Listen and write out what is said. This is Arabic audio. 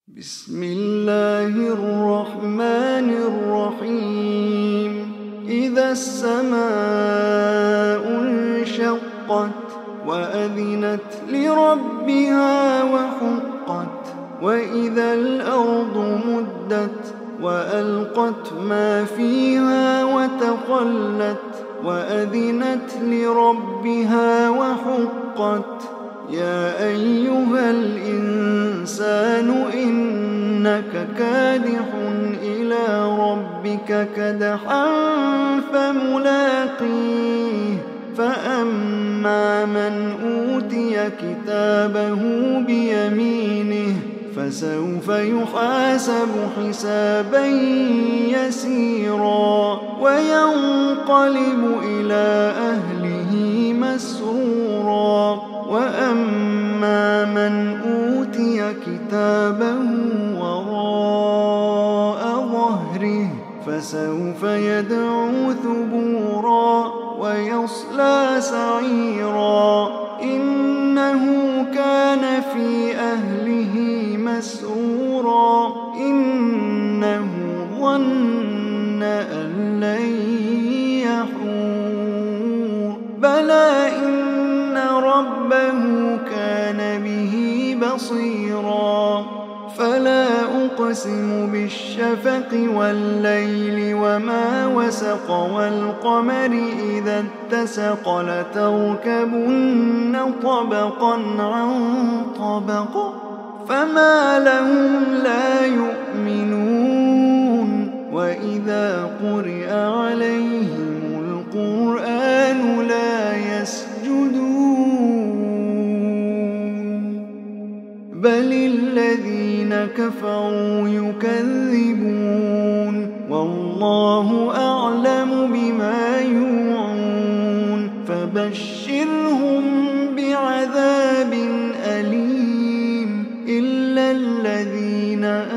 بسم الله الرحمن الرحيم إذا السماء انشقت وأذنت لربها وحقت وإذا الأرض مدت وألقت ما فيها وتخلت وأذنت لربها وحقت يا أيها الإنسان إنك كادح إلى ربك كدحا فملاقيه فأما من أوتي كتابه بيمينه فسوف يحاسب حسابا يسيرا وينقلب إلى أهله مسرورا وأما من أوتي كتابه وراء ظهره فسوف يدعو ثبورا ويصلى سعيرا إنه كان في أهله مسرورا إنه ظن أن لن يحور بلى إن ربه كان به بصيرا فلا أقسم بالشفق والليل وما وسق والقمر إذا اتسق لتركبن طبقا عن طبق فما لهم لا يؤمنون وإذا قرئ عليهم القرآن لا يسجدون بل الذين كفروا يكذبون والله أعلم بما يوعون فبشرهم بعذاب أليم إلا الذين